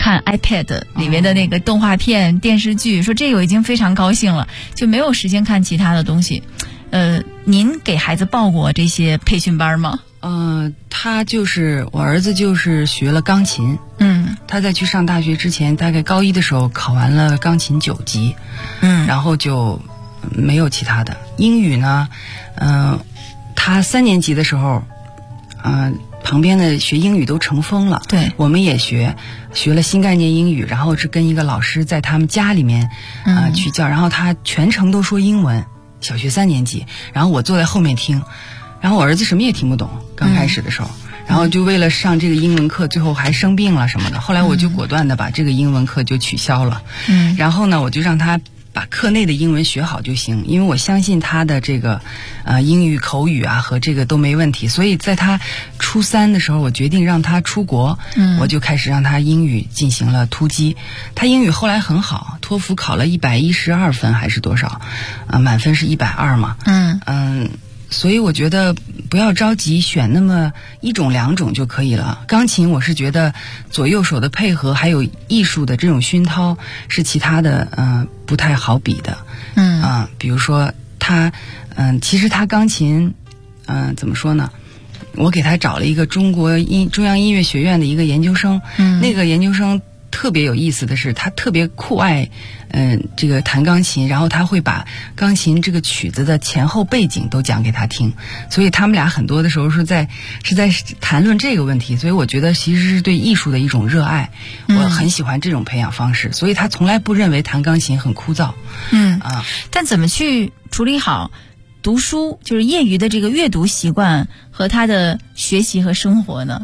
看 iPad 里面的那个动画片、电视剧，说这个已经非常高兴了，就没有时间看其他的东西。您给孩子报过这些培训班吗？ 我儿子就是学了钢琴。他在去上大学之前，大概高一的时候考完了钢琴9级。然后就没有其他的。英语呢，他3年级的时候，旁边的学英语都成风了。 对， 我们也学了新概念英语，然后是跟一个老师在他们家里面去教，然后他全程都说英文，小学3年级，然后我坐在后面听，然后我儿子什么也听不懂，刚开始的时候。然后就为了上这个英文课，最后还生病了什么的。后来我就果断的把这个英文课就取消了。然后呢，我就让他把课内的英文学好就行，因为我相信他的这个英语口语啊和这个都没问题。所以在他初3的时候，我决定让他出国，我就开始让他英语进行了突击。他英语后来很好，托福考了112分还是多少，满分是120嘛。所以我觉得不要着急选那么1种2种就可以了。钢琴我是觉得左右手的配合还有艺术的这种熏陶是其他的不太好比的。比如说他其实他钢琴怎么说呢，我给他找了一个中央音乐学院的一个研究生。那个研究生特别有意思的是，他特别酷爱这个弹钢琴，然后他会把钢琴这个曲子的前后背景都讲给他听，所以他们俩很多的时候是在谈论这个问题。所以我觉得其实是对艺术的一种热爱，我很喜欢这种培养方式，所以他从来不认为弹钢琴很枯燥。 但怎么去处理好读书，就是业余的这个阅读习惯和他的学习和生活呢？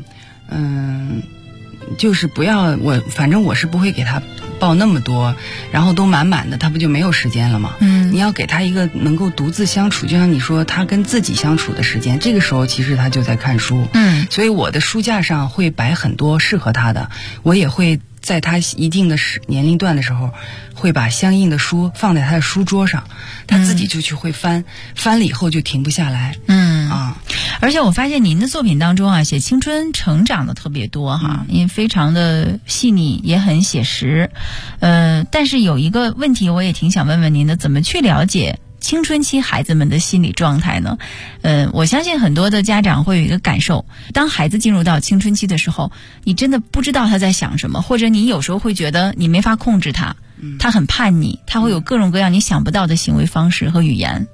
就是不要反正我是不会给他报那么多，然后都满满的，他不就没有时间了吗？你要给他一个能够独自相处，就像你说他跟自己相处的时间，这个时候其实他就在看书。所以我的书架上会摆很多适合他的，我也会在他一定的年龄段的时候，会把相应的书放在他的书桌上，他自己就去会翻了以后就停不下来。 而且我发现您的作品当中啊，写青春成长的特别多哈，因为非常的细腻，也很写实。但是有一个问题我也挺想问问您的，怎么去了解青春期孩子们的心理状态呢？我相信很多的家长会有一个感受，当孩子进入到青春期的时候，你真的不知道他在想什么，或者你有时候会觉得你没法控制他，他很叛逆，他会有各种各样你想不到的行为方式和语言。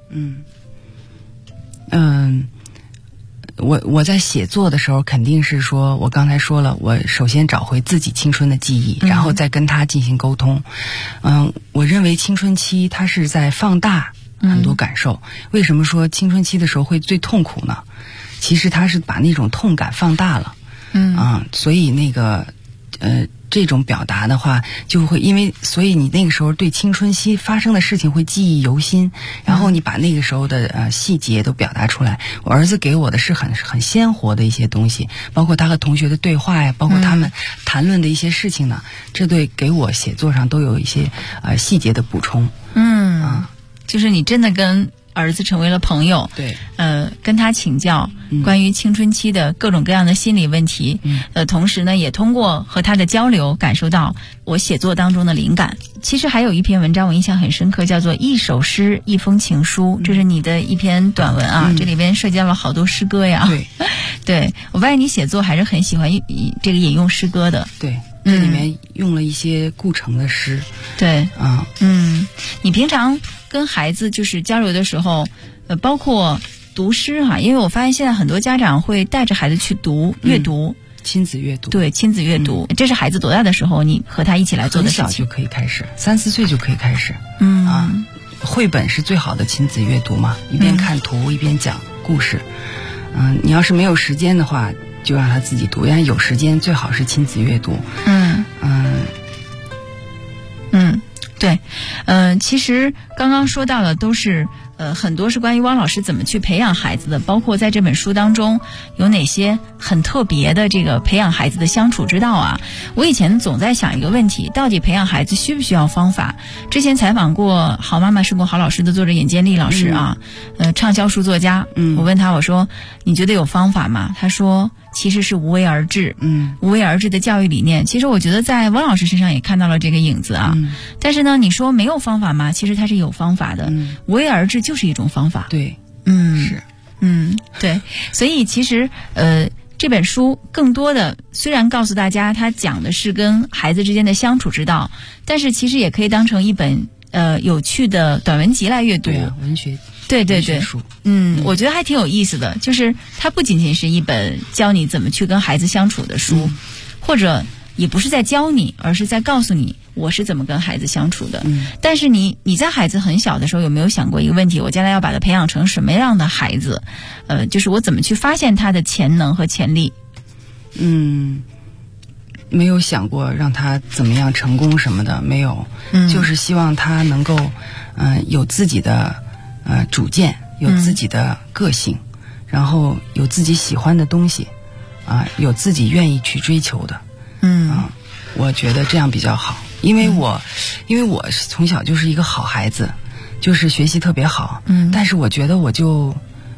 我在写作的时候肯定是说，我刚才说了，我首先找回自己青春的记忆，然后再跟他进行沟通。我认为青春期它是在放大很多感受。为什么说青春期的时候会最痛苦呢？其实它是把那种痛感放大了。所以那个这种表达的话就会所以你那个时候对青春期发生的事情会记忆犹新，然后你把那个时候的细节都表达出来。我儿子给我的是很鲜活的一些东西，包括他和同学的对话呀，包括他们谈论的一些事情呢，这对给我写作上都有一些细节的补充。 就是你真的跟儿子成为了朋友， 对， 跟他请教关于青春期的各种各样的心理问题，同时呢，也通过和他的交流，感受到我写作当中的灵感。其实还有一篇文章我印象很深刻，叫做《一首诗，一封情书》，这是你的一篇短文啊，这里边涉及到了好多诗歌呀。对，我发现你写作还是很喜欢这个引用诗歌的。对， 这里面用了一些顾城的诗。 对，你平常跟孩子就是交流的时候，包括读诗哈，因为我发现现在很多家长会带着孩子去阅读， 亲子阅读。 对，亲子阅读，这是孩子多大的时候你和他一起来做的事情？ 很小就可以开始，3、4岁就可以开始。绘本是最好的亲子阅读嘛，一边看图一边讲故事。你要是没有时间的话，就让他自己读；要有时间，最好是亲子阅读。 对，其实刚刚说到的都是很多是关于汪老师怎么去培养孩子的，包括在这本书当中有哪些很特别的这个培养孩子的相处之道啊。我以前总在想一个问题，到底培养孩子需不需要方法？之前采访过《好妈妈胜过好老师》的作者尹建莉老师啊，畅销书作家，我问他，我说你觉得有方法吗？他说其实是无为而治，无为而治的教育理念，其实我觉得在汪老师身上也看到了这个影子啊。但是呢，你说没有方法吗？其实它是有方法的，无为而治就是一种方法。 对，是， 对，所以其实这本书更多的虽然告诉大家它讲的是跟孩子之间的相处之道，但是其实也可以当成一本有趣的短文集来阅读。 对啊，文学书。 我觉得还挺有意思的，就是它不仅仅是一本教你怎么去跟孩子相处的书，或者也不是在教你，而是在告诉你我是怎么跟孩子相处的。但是你在孩子很小的时候有没有想过一个问题，我将来要把他培养成什么样的孩子？就是我怎么去发现他的潜能和潜力？ 没有想过让他怎么样成功什么的，没有。就是希望他能够有自己的主见，有自己的个性，然后有自己喜欢的东西有自己愿意去追求的。我觉得这样比较好，因为我从小就是一个好孩子，就是学习特别好，但是我觉得我就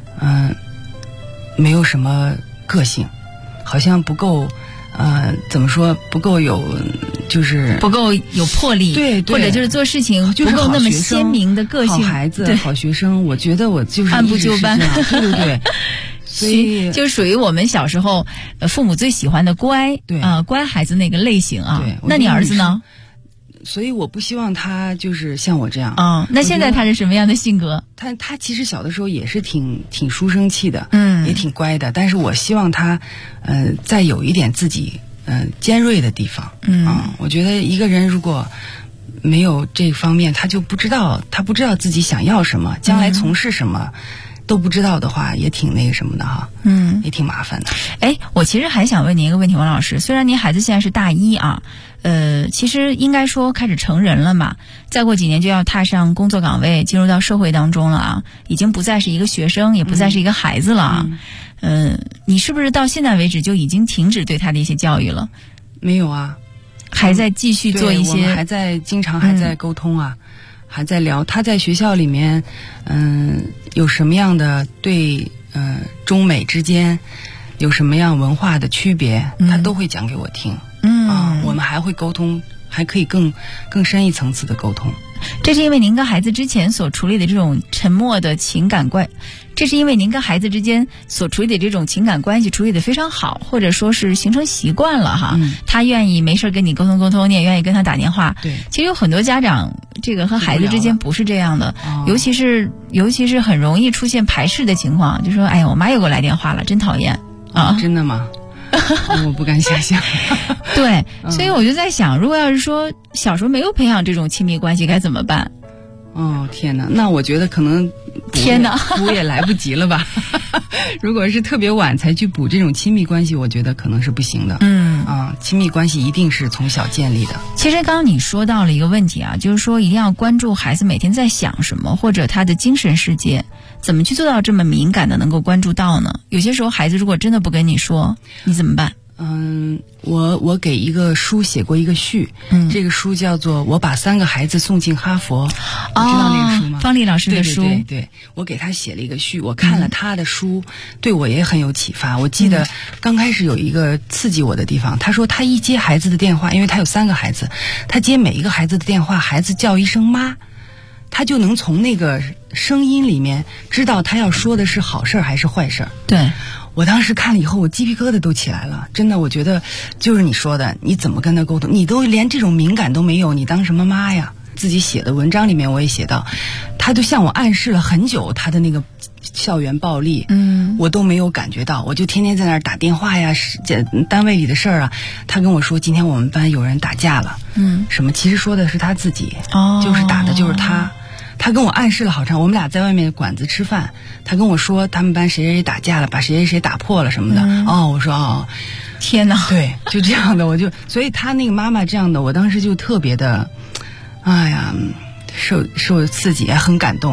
没有什么个性，好像不够怎么说，不够有，就是不够有魄力，对，或者就是做事情不够那么鲜明的个性。 好孩子，好学生，我觉得我就是按部就班， 对。所以就属于我们小时候父母最喜欢的乖，乖孩子那个类型啊。那你儿子呢？ 所以我不希望他就是像我这样。 那现在他是什么样的性格？ 他其实小的时候也是挺书生气的，也挺乖的。但是我希望他再有一点自己尖锐的地方。我觉得一个人如果没有这方面，他不知道自己想要什么，将来从事什么。都不知道的话，也挺那个什么的哈，也挺麻烦的。 我其实还想问您一个问题，王老师，虽然您孩子现在是大一啊，其实应该说开始成人了嘛，再过几年就要踏上工作岗位，进入到社会当中了啊，已经不再是一个学生，也不再是一个孩子了啊。你是不是到现在为止就已经停止对他的一些教育了？ 没有啊， 还在继续做一些， 我们经常还在沟通啊。还在聊他在学校里面有什么样的对中美之间有什么样文化的区别，他都会讲给我听。我们还会沟通，还可以更深一层次的沟通。 这是因为您跟孩子之前所处理的这种沉默的情感关，这是因为您跟孩子之间所处理的这种情感关系处理得非常好，或者说是形成习惯了哈。他愿意没事跟你沟通，你也愿意跟他打电话。 对， 其实有很多家长这个和孩子之间不是这样的，尤其是很容易出现排斥的情况，就说哎呀，我妈又给我来电话了，真讨厌啊！ 真的吗？我不敢想象。 对，所以我就在想，如果要是说小时候没有培养这种亲密关系该怎么办？ 天哪，那我觉得可能补也来不及了吧。如果是特别晚才去补这种亲密关系，我觉得可能是不行的。亲密关系一定是从小建立的。 其实刚刚你说到了一个问题啊，就是说一定要关注孩子每天在想什么，或者他的精神世界，怎么去做到这么敏感的能够关注到呢？有些时候孩子如果真的不跟你说，你怎么办？ 我给一个书写过一个序，这个书叫做《我把3个孩子送进哈佛》，你知道那个书吗？ 方丽老师的书。 对，我给他写了一个序，我看了他的书，对我也很有启发。我记得刚开始有一个刺激我的地方，他说他一接孩子的电话，因为他有3个孩子，他接每一个孩子的电话，孩子叫一声妈，他就能从那个声音里面知道他要说的是好事还是坏事。 对， 我当时看了以后，我鸡皮疙瘩都起来了。真的，我觉得就是你说的，你怎么跟他沟通？你都连这种敏感都没有，你当什么妈呀？自己写的文章里面我也写到，他就向我暗示了很久他的那个校园暴力，我都没有感觉到，我就天天在那儿打电话呀，单位里的事儿啊。他跟我说今天我们班有人打架了，什么其实说的是他自己，就是打的就是他。他跟我暗示了好长，我们俩在外面馆子吃饭，他跟我说他们班谁谁打架了，把谁谁谁打破了什么的。我说天哪， 对，就这样的，所以他那个妈妈这样的，我当时就特别的，受刺激，也很感动。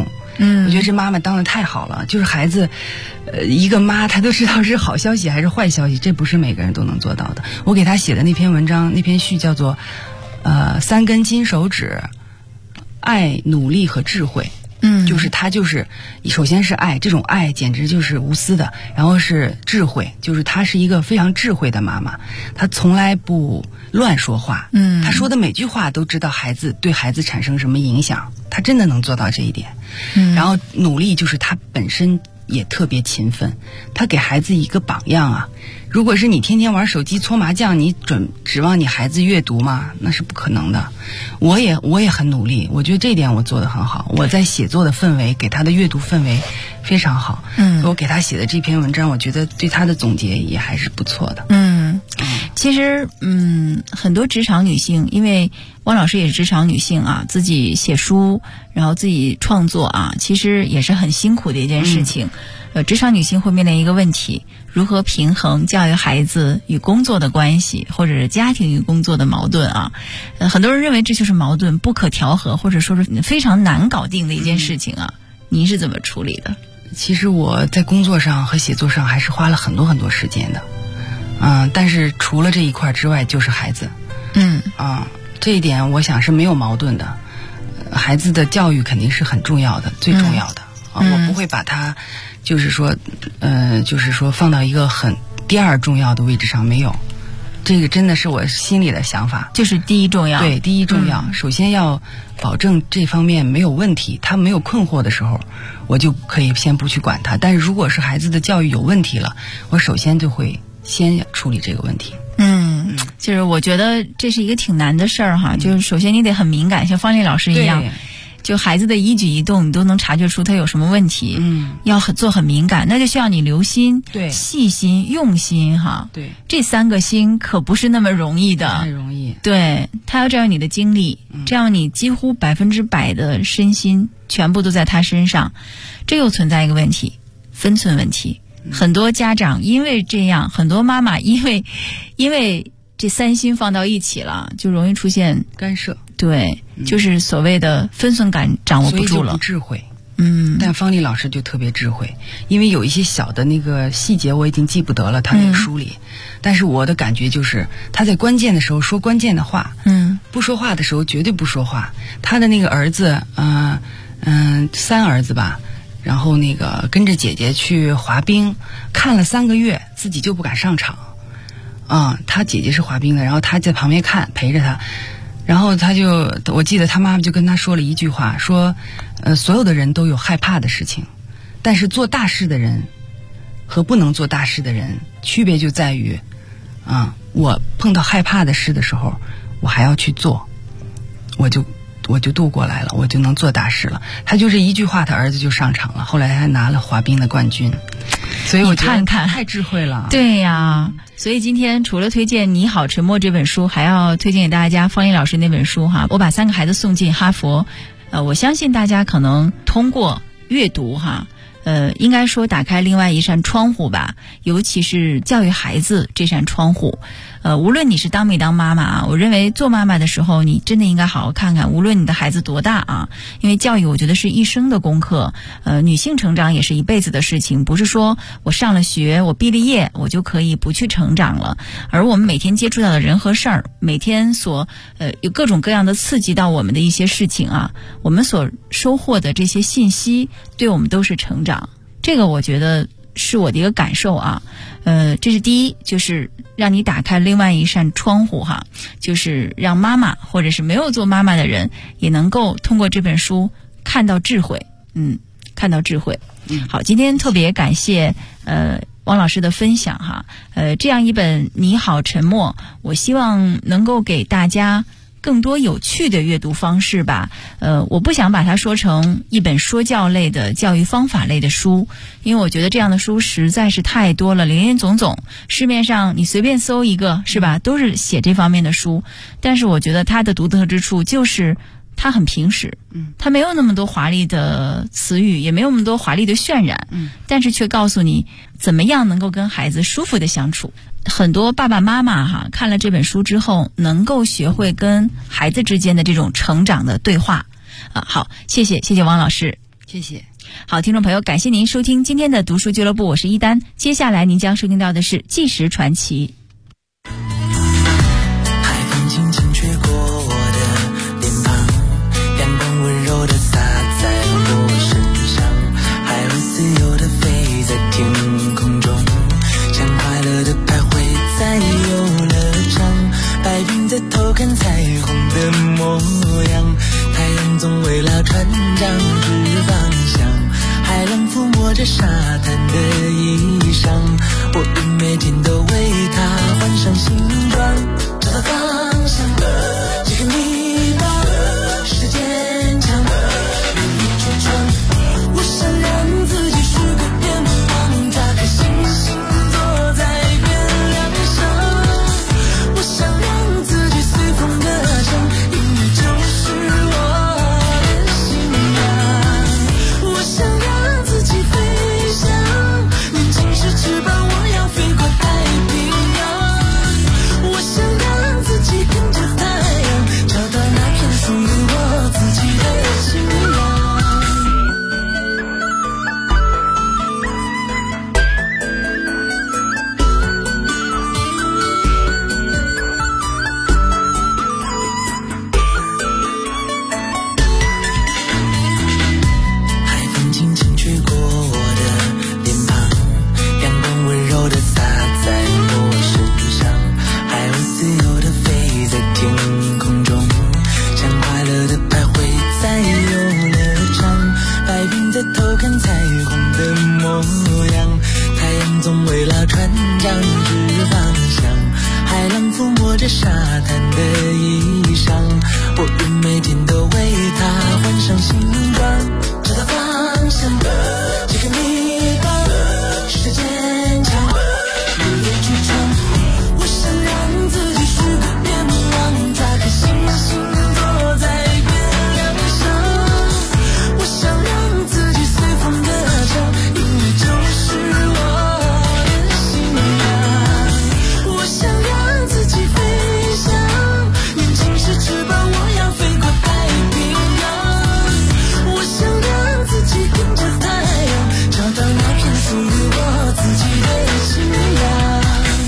我觉得这妈妈当得太好了，就是孩子，一个妈她都知道是好消息还是坏消息，这不是每个人都能做到的。我给她写的那篇文章，那篇序叫做3根金手指，爱、努力和智慧。就是她就是首先是爱，这种爱简直就是无私的，然后是智慧，就是她是一个非常智慧的妈妈，她从来不乱说话，她说的每句话都知道对孩子产生什么影响，她真的能做到这一点。然后努力就是她本身也特别勤奋，她给孩子一个榜样啊。如果是你天天玩手机搓麻将，你指望你孩子阅读吗？那是不可能的。我也很努力，我觉得这一点我做得很好。我在写作的氛围，给他的阅读氛围非常好。我给他写的这篇文章，我觉得对他的总结也还是不错的。 其实很多职场女性，因为汪老师也是职场女性啊，自己写书，然后自己创作啊，其实也是很辛苦的一件事情。职场女性会面临一个问题，如何平衡教育孩子与工作的关系，或者是家庭与工作的矛盾啊？很多人认为这就是矛盾不可调和，或者说是非常难搞定的一件事情啊。您是怎么处理的？ 其实我在工作上和写作上还是花了很多很多时间的。但是除了这一块之外，就是孩子。这一点我想是没有矛盾的。孩子的教育肯定是很重要的，最重要的。我不会把它，就是说放到一个很第二重要的位置上，没有。这个真的是我心里的想法， 就是第一重要。 对，第一重要。首先要保证这方面没有问题，他没有困惑的时候，我就可以先不去管他。但是如果是孩子的教育有问题了，我首先就会先处理这个问题。 就是我觉得这是一个挺难的事儿哈。就是首先你得很敏感，像方丽老师一样，就孩子的一举一动你都能察觉出他有什么问题。要做很敏感，那就需要你留心、细心、用心哈。对，这3个心可不是那么容易的。 太容易。对， 他要占用你的精力，这样你几乎100%的身心全部都在他身上，这又存在一个问题，分寸问题。很多家长因为这样，很多妈妈因为这3心放到一起了，就容易出现干涉。 对，就是所谓的分寸感掌握不住了， 所以就不智慧。但方丽老师就特别智慧，因为有一些小的那个细节我已经记不得了，他那个书里，但是我的感觉就是他在关键的时候说关键的话，不说话的时候绝对不说话。他的那个儿子，3儿子吧，然后那个跟着姐姐去滑冰，看了3个月，自己就不敢上场。他姐姐是滑冰的，然后他在旁边看，陪着他。然后我记得他妈妈就跟他说了一句话，说，所有的人都有害怕的事情，但是做大事的人和不能做大事的人区别就在于，我碰到害怕的事的时候，我还要去做，我就度过来了，我就能做大事了。他就这一句话，他儿子就上场了，后来还拿了滑冰的冠军。所以我觉得太智慧了。 对呀，所以今天除了推荐《你好，沉默》这本书，还要推荐给大家方毅老师那本书哈。我把3个孩子送进哈佛，我相信大家可能通过阅读哈，应该说打开另外一扇窗户吧，尤其是教育孩子这扇窗户。无论你是当没当妈妈啊，我认为做妈妈的时候，你真的应该好好看看，无论你的孩子多大啊，因为教育我觉得是一生的功课。女性成长也是一辈子的事情，不是说我上了学，我毕了业，我就可以不去成长了。而我们每天接触到的人和事儿，每天有各种各样的刺激到我们的一些事情啊，我们所收获的这些信息，对我们都是成长。这个我觉得是我的一个感受啊。这是第一，就是让你打开另外一扇窗户哈，就是让妈妈或者是没有做妈妈的人也能够通过这本书看到智慧，看到智慧。好，今天特别感谢汪老师的分享哈。这样一本《你好，沉默》，我希望能够给大家更多有趣的阅读方式吧。我不想把它说成一本说教类的教育方法类的书，因为我觉得这样的书实在是太多了，林林总总，市面上你随便搜一个是吧，都是写这方面的书。但是我觉得它的独特之处就是它很平实，它没有那么多华丽的词语，也没有那么多华丽的渲染，但是却告诉你怎么样能够跟孩子舒服的相处。很多爸爸妈妈哈看了这本书之后，能够学会跟孩子之间的这种成长的对话。好，谢谢汪老师， 谢谢。 好，听众朋友，感谢您收听今天的读书俱乐部，我是一丹。接下来您将收听到的是《纪实传奇》。 海风轻轻吹过我的脸庞，阳光温柔地洒在我身上，海鸥自由地飞在天空中，像快乐的徘徊在游乐场，白云在偷看彩虹的模样，太阳总为了船长指方向，海浪抚摸着沙滩的衣裳，我每天都为它换上新装，找到方向，这个迷茫，世界坚强，努力去闯，我想让自己是个天王，打开星星坐在月亮上，我想让自己随风歌唱，音乐就是我的信仰，我想让自己飞翔，年轻时翅膀我要飞过太平洋，我想让自己跟着太阳，找到那片属于我自己的信仰。海风轻轻吹过我的脸庞，阳光温柔地洒在我身上，海鸥自由地飞在天空中，像快乐地徘徊在游乐场，白云在偷看彩虹的模样，太阳总为了船长指方向，海浪抚摸着沙滩的衣裳，我每天都为它换上新装，找到方向，这个迷茫，世界坚强，努力去闯，我想让自己是个天王，打开星星坐在月亮上，我想让自己随风歌唱，音乐就是我的信仰，我想让自己飞翔，年轻时翅膀我要飞过太平洋，我想让自己跟着太阳，找到那片属于我自己的信仰。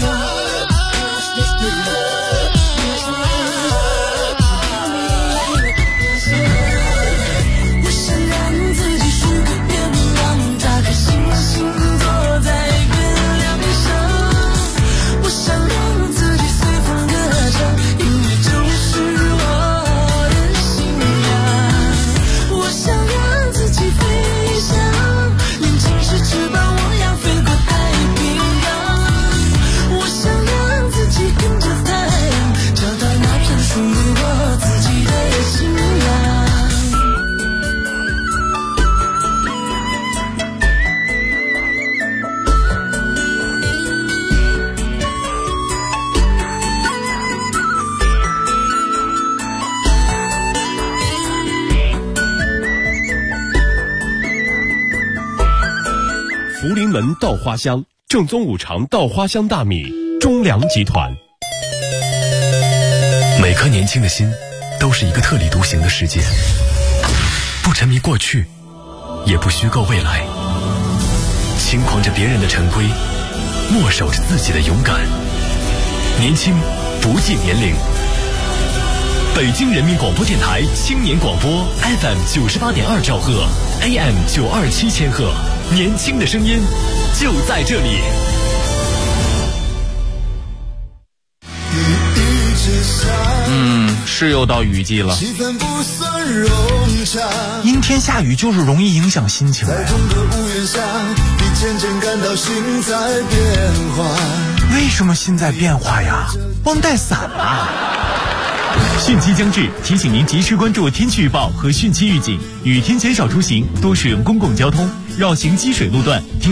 我想让自己是个天王，打开星星坐在月亮上，我想让自己随风歌唱，音乐就是我的信仰，我想让自己飞翔，年轻时翅膀我要飞过太平洋，我想让自己跟着太阳，找到那片属于我自己的信仰。 福临门稻花香，正宗五常稻花香大米，中粮集团。 每颗年轻的心都是一个特立独行的世界，不沉迷过去，也不虚构未来，轻狂着别人的陈规，默守着自己的勇敢。年轻不计年龄。北京人民广播电台青年广播 FM 98.2兆赫 AM 927千赫，年轻的声音就在这里。 是又到雨季了，阴天下雨就是容易影响心情的呀。为什么心在变化呀？忘带伞啊！ 汛期将至，提醒您及时关注天气预报和汛期预警，雨天减少出行，多使用公共交通，绕行积水路段。